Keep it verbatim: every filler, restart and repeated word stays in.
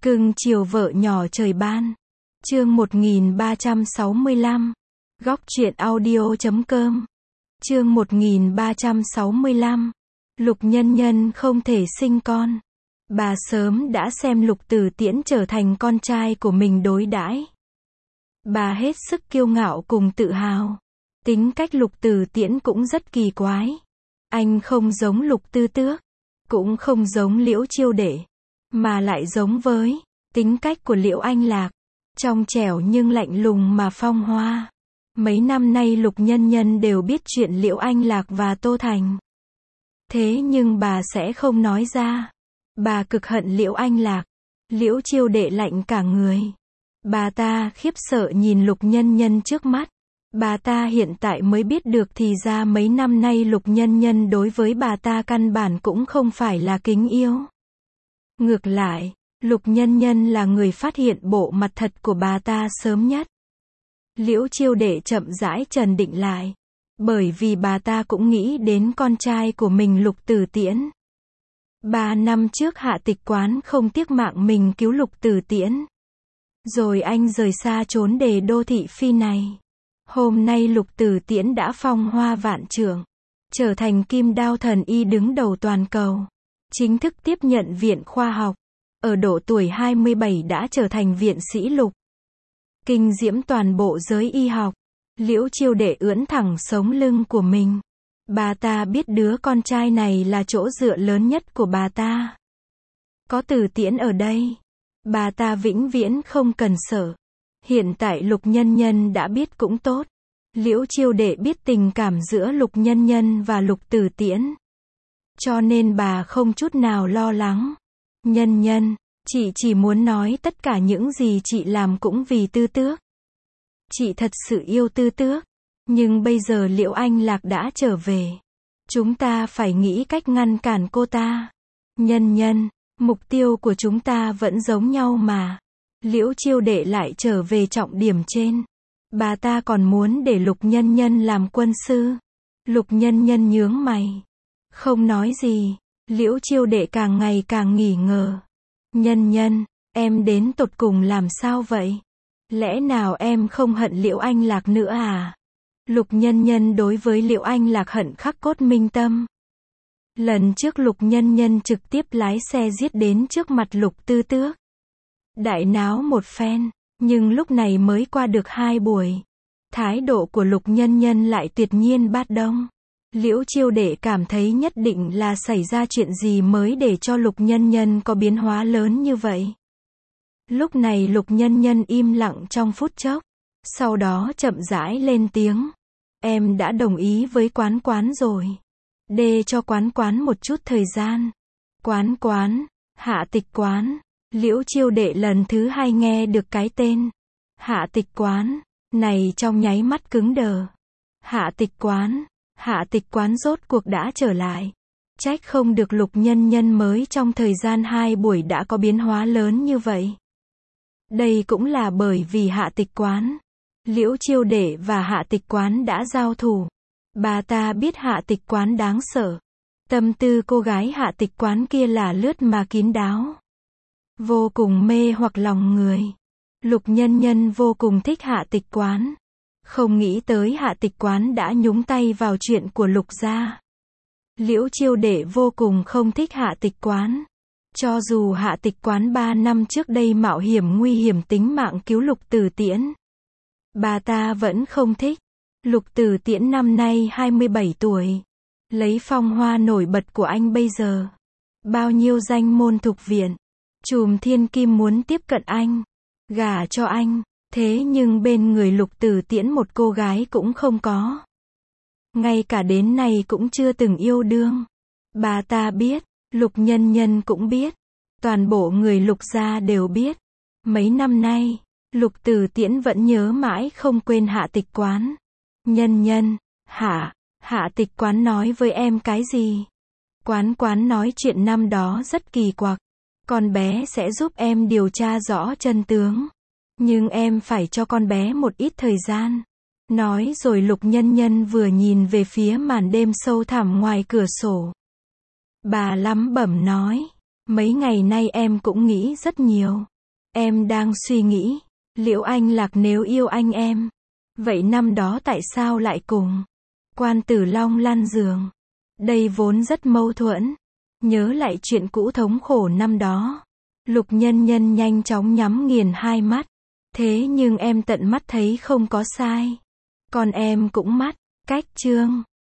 Cưng chiều vợ nhỏ trời ban. Chương một nghìn ba trăm sáu mươi lăm. Góc truyện audio chấm com. Chương một nghìn ba trăm sáu mươi lăm. Lục Nhân Nhân không thể sinh con. Bà sớm đã xem Lục Tử Tiễn trở thành con trai của mình đối đãi. Bà hết sức kiêu ngạo cùng tự hào. Tính cách Lục Tử Tiễn cũng rất kỳ quái. Anh không giống Lục Tư Tước, cũng không giống Liễu Chiêu Đệ, mà lại giống với tính cách của Liễu Anh Lạc, trong trẻo nhưng lạnh lùng mà phong hoa. Mấy năm nay Lục Nhân Nhân đều biết chuyện Liễu Anh Lạc và Tô Thành. Thế nhưng bà sẽ không nói ra. Bà cực hận Liễu Anh Lạc. Liễu Chiêu Đệ lạnh cả người. Bà ta khiếp sợ nhìn Lục Nhân Nhân trước mắt. Bà ta hiện tại mới biết được thì ra mấy năm nay Lục Nhân Nhân đối với bà ta căn bản cũng không phải là kính yêu. Ngược lại, Lục Nhân Nhân là người phát hiện bộ mặt thật của bà ta sớm nhất. Liễu Chiêu Đệ chậm rãi trần định lại. Bởi vì bà ta cũng nghĩ đến con trai của mình Lục Tử Tiễn. Ba năm trước Hạ Tịch Quán không tiếc mạng mình cứu Lục Tử Tiễn. Rồi anh rời xa trốn đề đô thị phi này. Hôm nay Lục Tử Tiễn đã phong hoa vạn trượng, trở thành kim đao thần y đứng đầu toàn cầu. Chính thức tiếp nhận viện khoa học. Ở độ tuổi hai mươi bảy đã trở thành viện sĩ Lục. Kinh diễm toàn bộ giới y học. Liễu Chiêu Đệ ưỡn thẳng sống lưng của mình. Bà ta biết đứa con trai này là chỗ dựa lớn nhất của bà ta. Có Tử Tiễn ở đây, bà ta vĩnh viễn không cần sợ. Hiện tại Lục Nhân Nhân đã biết cũng tốt. Liễu Chiêu Đệ biết tình cảm giữa Lục Nhân Nhân và Lục Tử Tiễn. Cho nên bà không chút nào lo lắng. Nhân Nhân, chị chỉ muốn nói tất cả những gì chị làm cũng vì Tư Tước. Chị thật sự yêu Tư Tước. Nhưng bây giờ Liễu Anh Lạc đã trở về. Chúng ta phải nghĩ cách ngăn cản cô ta. Nhân Nhân, mục tiêu của chúng ta vẫn giống nhau mà. Liễu Chiêu Đệ lại trở về trọng điểm trên. Bà ta còn muốn để Lục Nhân Nhân làm quân sư. Lục Nhân Nhân nhướng mày, không nói gì. Liễu Chiêu Đệ càng ngày càng nghỉ ngờ. Nhân Nhân, em đến tột cùng làm sao vậy? Lẽ nào em không hận Liễu Anh Lạc nữa à? Lục Nhân Nhân đối với Liễu Anh Lạc hận khắc cốt minh tâm. Lần trước Lục Nhân Nhân trực tiếp lái xe giết đến trước mặt Lục Tư Tước. Đại náo một phen, nhưng lúc này mới qua được hai buổi. Thái độ của Lục Nhân Nhân lại tuyệt nhiên bát đông. Liễu Chiêu Đệ cảm thấy nhất định là xảy ra chuyện gì mới để cho Lục Nhân Nhân có biến hóa lớn như vậy. Lúc này Lục Nhân Nhân im lặng trong phút chốc. Sau đó chậm rãi lên tiếng. Em đã đồng ý với Quán Quán rồi. Để cho Quán Quán một chút thời gian. Quán Quán, Hạ Tịch Quán. Liễu Chiêu Đệ lần thứ hai nghe được cái tên Hạ Tịch Quán này trong nháy mắt cứng đờ. Hạ Tịch Quán, Hạ Tịch Quán rốt cuộc đã trở lại. Trách không được Lục Nhân Nhân mới trong thời gian hai buổi đã có biến hóa lớn như vậy. Đây cũng là bởi vì Hạ Tịch Quán. Liễu Chiêu Đệ và Hạ Tịch Quán đã giao thủ. Bà ta biết Hạ Tịch Quán đáng sợ. Tâm tư cô gái Hạ Tịch Quán kia là lướt mà kín đáo. Vô cùng mê hoặc lòng người. Lục Nhân Nhân vô cùng thích Hạ Tịch Quán. Không nghĩ tới Hạ Tịch Quán đã nhúng tay vào chuyện của Lục gia. Liễu Chiêu Đệ vô cùng không thích Hạ Tịch Quán. Cho dù Hạ Tịch Quán ba năm trước đây mạo hiểm nguy hiểm tính mạng cứu Lục Tử Tiễn, bà ta vẫn không thích. Lục Tử Tiễn năm nay hai mươi bảy tuổi. Lấy phong hoa nổi bật của anh bây giờ. Bao nhiêu danh môn thục viện, trùm thiên kim muốn tiếp cận anh, gả cho anh. Thế nhưng bên người Lục Tử Tiễn một cô gái cũng không có. Ngay cả đến nay cũng chưa từng yêu đương. Bà ta biết, Lục Nhân Nhân cũng biết. Toàn bộ người Lục gia đều biết. Mấy năm nay, Lục Tử Tiễn vẫn nhớ mãi không quên Hạ Tịch Quán. Nhân Nhân, Hạ, Hạ Tịch Quán nói với em cái gì? Quán Quán nói chuyện năm đó rất kỳ quặc. Con bé sẽ giúp em điều tra rõ chân tướng. Nhưng em phải cho con bé một ít thời gian. Nói rồi Lục Nhân Nhân vừa nhìn về phía màn đêm sâu thẳm ngoài cửa sổ. Bà lẩm bẩm nói. Mấy ngày nay em cũng nghĩ rất nhiều. Em đang suy nghĩ, liệu anh Lạc nếu yêu anh em, vậy năm đó tại sao lại cùng Quan Tử Long lăn giường? Đây vốn rất mâu thuẫn. Nhớ lại chuyện cũ thống khổ năm đó. Lục Nhân Nhân nhanh chóng nhắm nghiền hai mắt. Thế nhưng em tận mắt thấy không có sai. Còn em cũng mắt. Cách chương